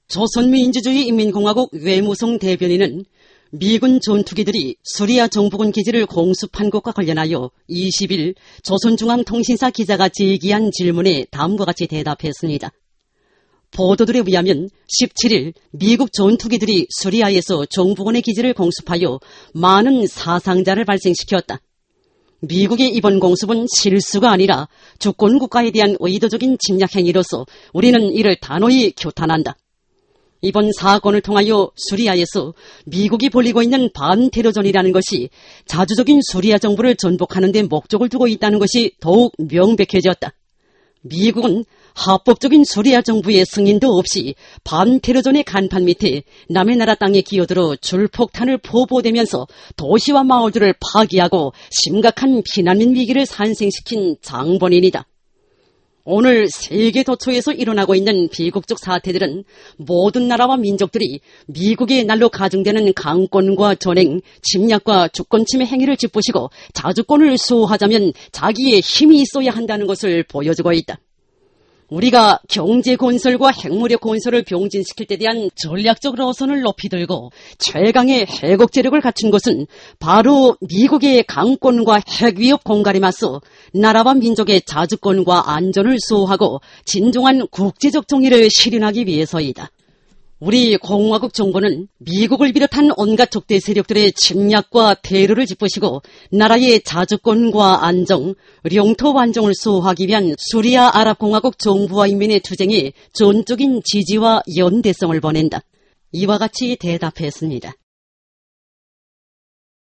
조선민주주의인민공화국 외무성 대변인은 미군 전투기들이 수리아 정부군 기지를 공습한 것과 관련하여 20일 조선중앙통신사 기자가 제기한 질문에 다음과 같이 대답했습니다. 보도들에 의하면 17일 미국 전투기들이 수리아에서 정부군의 기지를 공습하여 많은 사상자를 발생시켰다. 미국의 이번 공습은 실수가 아니라 주권국가에 대한 의도적인 침략 행위로서 우리는 이를 단호히 규탄한다. 이번 사건을 통하여 수리아에서 미국이 벌이고 있는 반테러전이라는 것이 자주적인 수리아 정부를 전복하는 데 목적을 두고 있다는 것이 더욱 명백해졌다. 미국은 합법적인 수리아 정부의 승인도 없이 반테러전의 간판 밑에 남의 나라 땅에 기어들어 줄폭탄을 포보대면서 도시와 마을들을 파괴하고 심각한 피난민 위기를 산생시킨 장본인이다. 오늘 세계 도처에서 일어나고 있는 비극적 사태들은 모든 나라와 민족들이 미국의 날로 가중되는 강권과 전행, 침략과 주권침해 행위를 짚으시고 자주권을 수호하자면 자기의 힘이 있어야 한다는 것을 보여주고 있다. 우리가 경제 건설과 핵무력 건설을 병진시킬 때 대한 전략적 로선을 높이 들고 최강의 해국재력을 갖춘 것은 바로 미국의 강권과 핵위협 공갈에 맞서 나라와 민족의 자주권과 안전을 수호하고 진정한 국제적 정의를 실현하기 위해서이다. 우리 공화국 정부는 미국을 비롯한 온갖 적대 세력들의 침략과 테러를 짚으시고 나라의 자주권과 안정, 영토 완정을 수호하기 위한 수리아 아랍공화국 정부와 인민의 투쟁에 전적인 지지와 연대성을 보낸다. 이와 같이 대답했습니다.